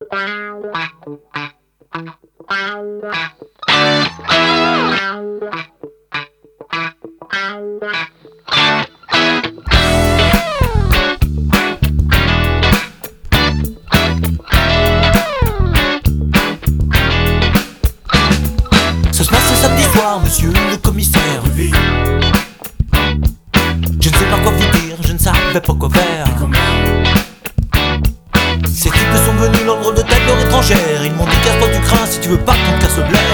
Ça se passe ce samedi soir, monsieur le commissaire. Je ne sais pas quoi vous dire, je ne savais pas quoi faire. Ces types sont venus l'ordre de tête leur étrangère. Ils m'ont dit casse-toi du crin si tu veux pas qu'on te casse le blaire.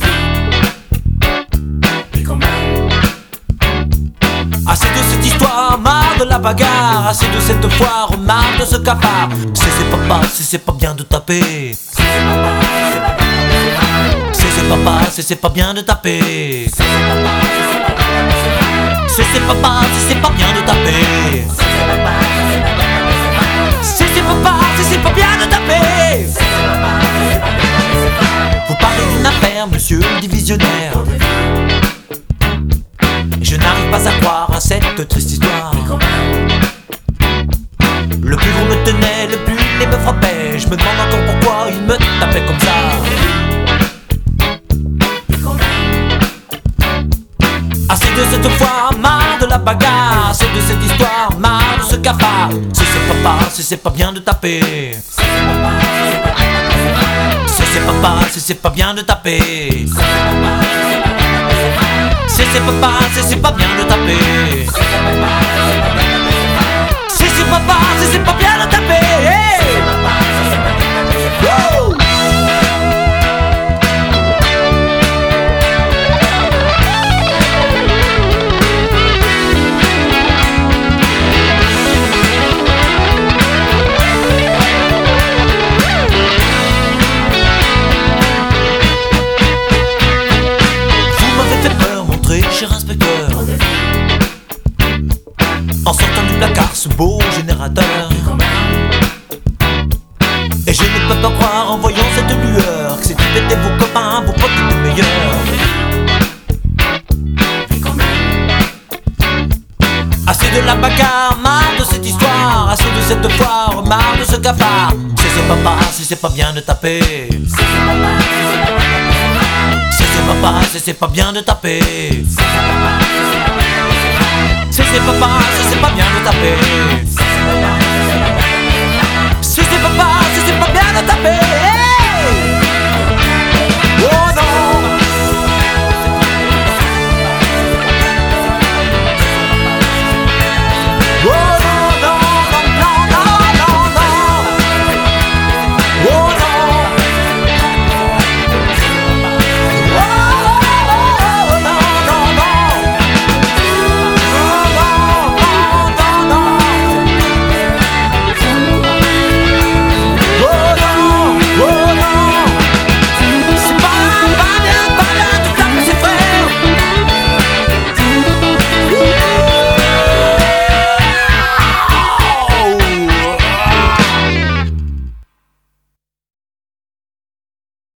Assez de cette histoire, marre de la bagarre. Assez de cette foire, marre de ce cafard. C'est pas bien de taper. C'est pas bien de taper. C'est pas bien de taper. C'est pas bien de taper. Vous parlez d'une affaire, monsieur le divisionnaire. Et je n'arrive pas à croire à cette triste histoire. Le plus gros me tenait, le plus les me frappait. Je me demande encore pourquoi il me tapait comme ça. Assez de cette foire, marre de la bagarre. Assez de cette histoire, marre de ce cafard. C'est pas bien de taper. C'est pas bien de taper. C'est pas bien de taper. C'est pas bien de taper. Woo! Cher inspecteur, en sortant du placard ce beau générateur. Et je ne peux pas croire en voyant cette lueur que ces types étaient vos copains, vos potes les meilleurs. Assez de la bagarre, marre de cette histoire. Assez de cette foire, marre de ce cafard. C'est pas bien de taper. C'est pas bien de taper. C'est pas bien de taper.